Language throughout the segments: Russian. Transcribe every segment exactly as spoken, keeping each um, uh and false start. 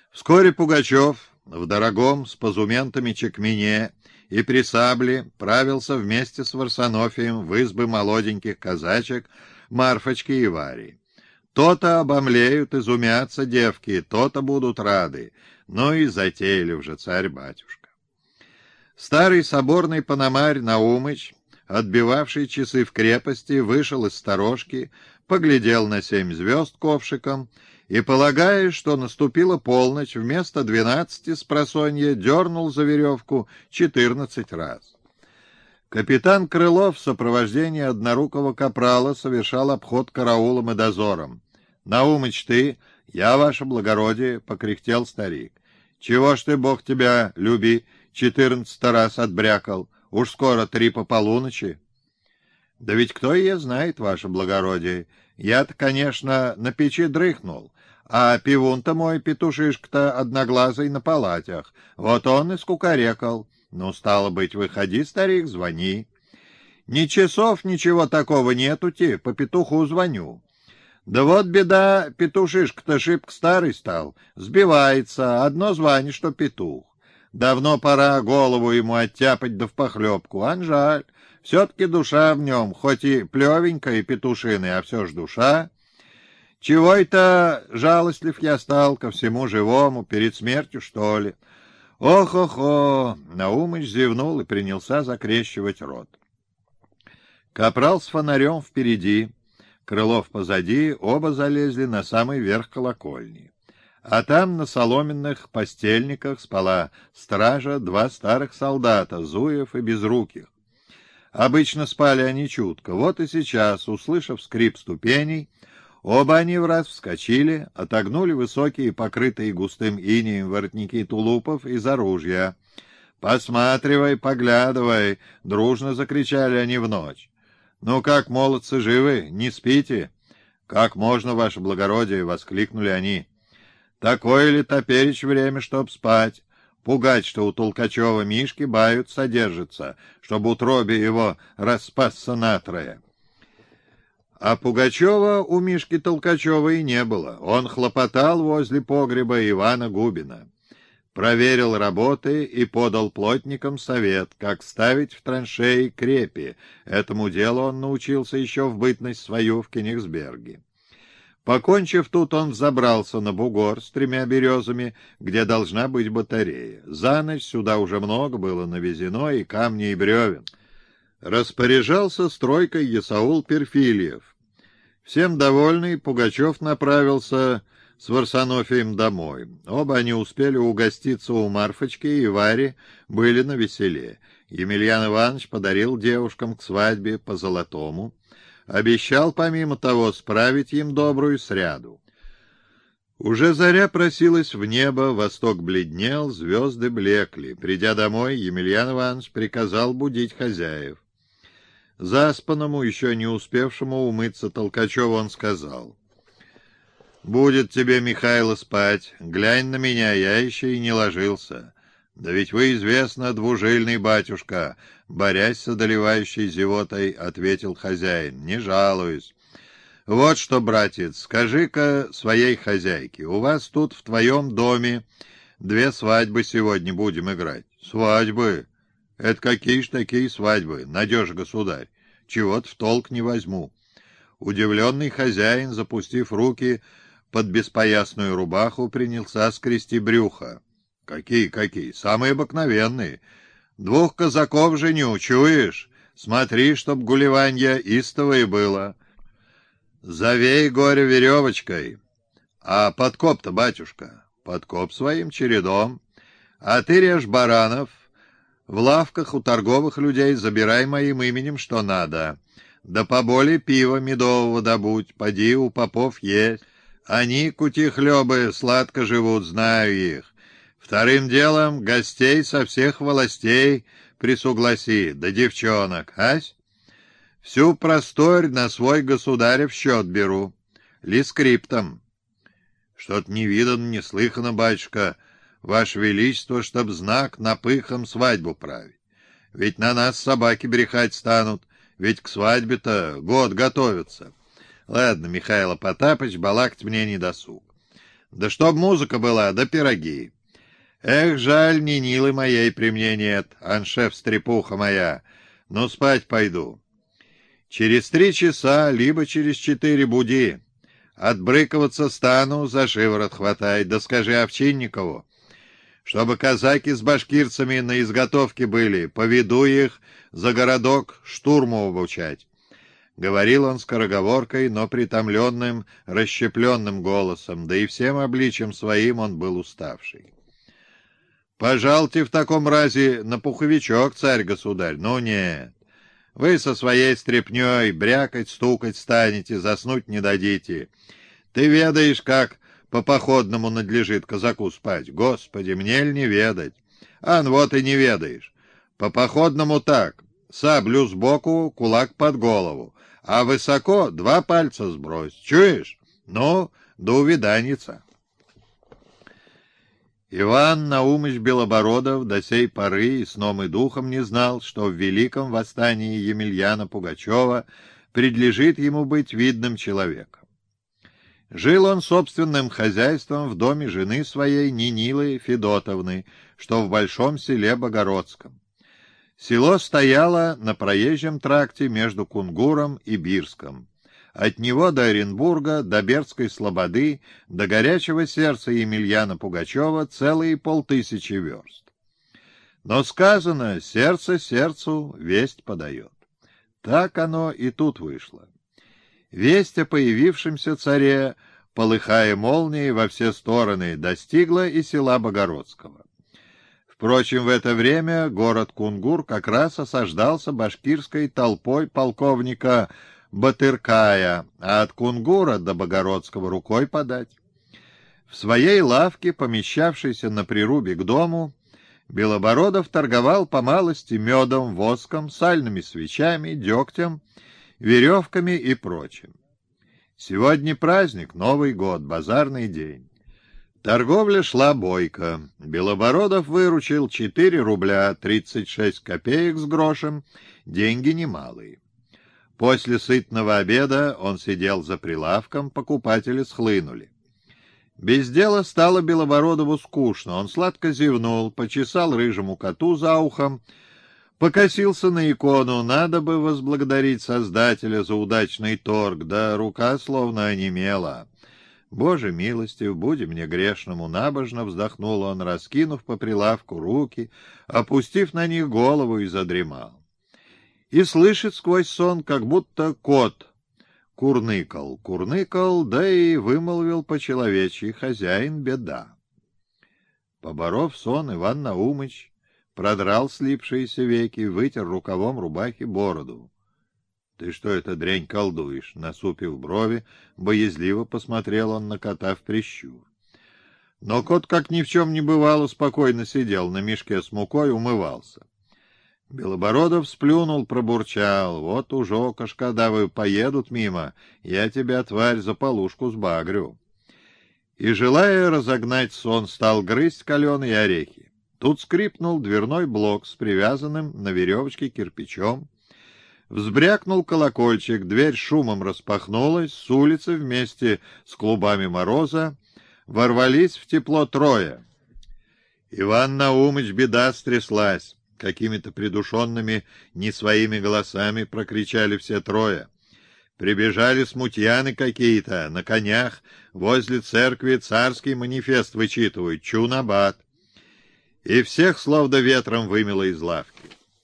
Вскоре Пугачев в дорогом с позументами чекмене и при сабле правился вместе с Варсонофием в избы молоденьких казачек Марфочки и Вари. То-то обомлеют, изумятся девки, то-то будут рады. Ну и затеяли же царь-батюшка. Старый соборный пономарь Наумыч, отбивавший часы в крепости, вышел из сторожки, поглядел на семь звезд ковшиком и, полагая, что наступила полночь, вместо двенадцати спросонья дернул за веревку четырнадцать раз. Капитан Крылов в сопровождении однорукого капрала совершал обход караулом и дозором. «Наумыч, ты, я, ваше благородие», — покряхтел старик. «Чего ж ты, бог тебя люби, четырнадцать раз отбрякал? Уж скоро три по полуночи». «Да ведь кто ее знает, ваше благородие? Я-то, конечно, на печи дрыхнул, а пивун-то мой, петушишка-то одноглазый, на палатях. Вот он и скукарекал. Ну, стало быть, выходи, старик, звони». «Ни часов, ничего такого нету-те, по петуху звоню». «Да вот беда, петушишка-то шибко старый стал, сбивается, одно звание, что петух. Давно пора голову ему оттяпать да в похлебку, ан жаль, все-таки душа в нем, хоть и плевенькая и петушиная, а все ж душа. Чего это жалостлив я стал ко всему живому, перед смертью, что ли?» «Ох-ох-ох!» — Наумыч зевнул и принялся закрещивать рот. Капрал с фонарем впереди, Крылов позади, оба залезли на самый верх колокольни. А там на соломенных постельниках спала стража, два старых солдата, Зуев и Безруких. Обычно спали они чутко, вот и сейчас, услышав скрип ступеней, оба они враз вскочили, отогнули высокие, покрытые густым инеем воротники тулупов из оружия. «Посматривай, поглядывай!» — дружно закричали они в ночь. «Ну как, молодцы, живы? Не спите?» «Как можно, ваше благородие!» — воскликнули они. «Такое ли топеречь время, чтоб спать? Пугать, что у Толкачева Мишки бают содержится, чтобы утробе его распасся натрое». А Пугачева у Мишки Толкачева и не было. Он хлопотал возле погреба Ивана Губина. Проверил работы и подал плотникам совет, как ставить в траншеи крепи. Этому делу он научился еще в бытность свою в Кенигсберге. Покончив тут, он взобрался на бугор с тремя березами, где должна быть батарея. За ночь сюда уже много было навезено и камней, и бревен. Распоряжался стройкой Есаул Перфильев. Всем довольный, Пугачев направился с Варсонофием домой. Оба они успели угоститься у Марфочки и Вари, были навеселе. Емельян Иванович подарил девушкам к свадьбе по золотому. Обещал, помимо того, справить им добрую сряду. Уже заря просилась в небо, восток бледнел, звезды блекли. Придя домой, Емельян Иванович приказал будить хозяев. Заспанному, еще не успевшему умыться Толкачеву, он сказал: «Будет тебе, Михайло, спать. Глянь на меня, я еще и не ложился. Да ведь вы, известно, двужильный батюшка», — борясь с одолевающей зевотой, ответил хозяин. «Не жалуюсь. Вот что, братец, скажи-ка своей хозяйке, у вас тут в твоем доме две свадьбы сегодня будем играть». «Свадьбы? Это какие ж такие свадьбы, надежа государь? Чего-то в толк не возьму». Удивленный хозяин, запустив руки под беспоясную рубаху, принялся скрести брюхо. «Какие, какие? Самые обыкновенные. Двух казаков женю, чуешь? Смотри, чтоб гулеванье истовое было. Завей горе веревочкой. А подкоп-то, батюшка?» «Подкоп своим чередом. А ты режь баранов. В лавках у торговых людей забирай моим именем, что надо. Да поболе пива медового добудь, поди у попов есть. Они, кутихлебы, сладко живут, знаю их. Вторым делом гостей со всех властей присугласи, да девчонок, ась? Всю просторь на свой государев счет беру. Лискриптом». «Что-то не видано, не слыхано, батюшка, ваше величество, чтоб знак напыхом свадьбу править. Ведь на нас собаки брехать станут, ведь к свадьбе-то год готовятся». «Ладно, Михайло Потапыч, балакать мне не досуг. Да чтоб музыка была, да пироги. Эх, жаль, ни Нилы моей при мне нет, аншеф-стрепуха моя. Ну, спать пойду. Через три часа, либо через четыре буди. Отбрыковаться стану, за шиворот хватай, да скажи Овчинникову, чтобы казаки с башкирцами на изготовке были, поведу их за городок штурму обучать. Говорил он скороговоркой, но притомленным, расщепленным голосом, да и всем обличием своим он был уставший. «Пожалуйте в таком разе на пуховичок, царь-государь, ну нет. Вы со своей стряпнёй брякать, стукать станете, заснуть не дадите. Ты ведаешь, как по-походному надлежит казаку спать. Господи, мне ль не ведать? Ан, вот и не ведаешь. По-походному так. Саблю сбоку, кулак под голову. А высоко два пальца сбрось. Чуешь? Ну, до увиданица». Иван Наумыч Белобородов до сей поры и сном и духом не знал, что в великом восстании Емельяна Пугачева предлежит ему быть видным человеком. Жил он собственным хозяйством в доме жены своей Нинилы Федотовны, что в большом селе Богородском. Село стояло на проезжем тракте между Кунгуром и Бирском. От него до Оренбурга, до Бердской слободы, до горячего сердца Емельяна Пугачева целые полтысячи верст. Но сказано, сердце сердцу весть подает. Так оно и тут вышло. Весть о появившемся царе, полыхая молнией во все стороны, достигла и села Богородского. Впрочем, в это время город Кунгур как раз осаждался башкирской толпой полковника Батыркая, а от Кунгура до Богородского рукой подать. В своей лавке, помещавшейся на прирубе к дому, Белобородов торговал по малости медом, воском, сальными свечами, дегтем, веревками и прочим. Сегодня праздник, Новый год, базарный день. Торговля шла бойко. Белобородов выручил четыре рубля тридцать шесть копеек с грошем, деньги немалые. После сытного обеда он сидел за прилавком, покупатели схлынули. Без дела стало Белобородову скучно. Он сладко зевнул, почесал рыжему коту за ухом, покосился на икону. Надо бы возблагодарить Создателя за удачный торг, да рука словно онемела. «Боже милостив, буди мне грешному!» Набожно вздохнул он, раскинув по прилавку руки, опустив на них голову, и задремал. И слышит сквозь сон, как будто кот курныкал, курныкал, да и вымолвил по-человечьи: «Хозяин, беда». Поборов сон, Иван Наумыч продрал слипшиеся веки, вытер рукавом рубахи бороду. «Ты что это, дрянь, колдуешь?» Насупив брови, боязливо посмотрел он на кота в прищур. Но кот, как ни в чем не бывало, спокойно сидел на мешке с мукой, умывался. Белобородов сплюнул, пробурчал: «Вот уже кашкадавы поедут мимо, я тебя, тварь, за полушку сбагрю». И, желая разогнать сон, стал грызть каленые орехи. Тут скрипнул дверной блок с привязанным на веревочке кирпичом. Взбрякнул колокольчик, дверь шумом распахнулась, с улицы вместе с клубами мороза ворвались в тепло трое. Иван Наумыч беда стряслась. Какими-то придушенными, не своими голосами прокричали все трое. Прибежали смутьяны какие-то, на конях, возле церкви царский манифест вычитывают, чунабат. И всех словно ветром вымело из лавки.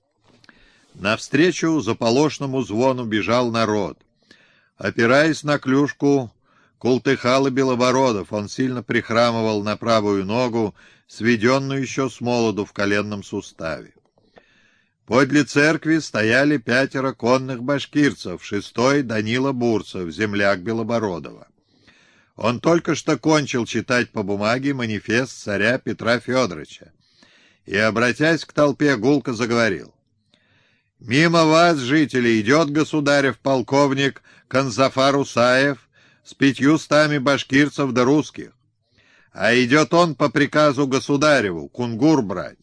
Навстречу заполошному звону бежал народ. Опираясь на клюшку, култыхал и Белобородов. Он сильно прихрамывал на правую ногу, сведенную еще с молоду в коленном суставе. Подле церкви стояли пятеро конных башкирцев, шестой — Данила Бурцев, земляк Белобородова. Он только что кончил читать по бумаге манифест царя Петра Федоровича и, обратясь к толпе, гулко заговорил: «Мимо вас, жители, идет государев полковник Канзафар Усаев с пятьюстами башкирцев да русских, а идет он по приказу государеву Кунгур брать.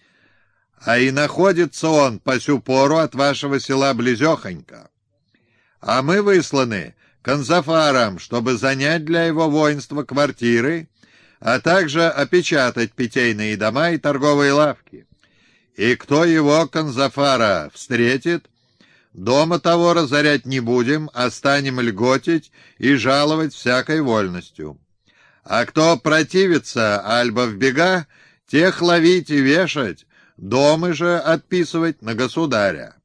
А и находится он по сю пору от вашего села близехонько. А мы высланы Канзафаром, чтобы занять для его воинства квартиры а также опечатать питейные дома и торговые лавки. И кто его, Канзафара, встретит, дома того разорять не будем, а станем льготить и жаловать всякой вольностью. А кто противится, альба в бега, тех ловить и вешать, домы же отписывать на государя.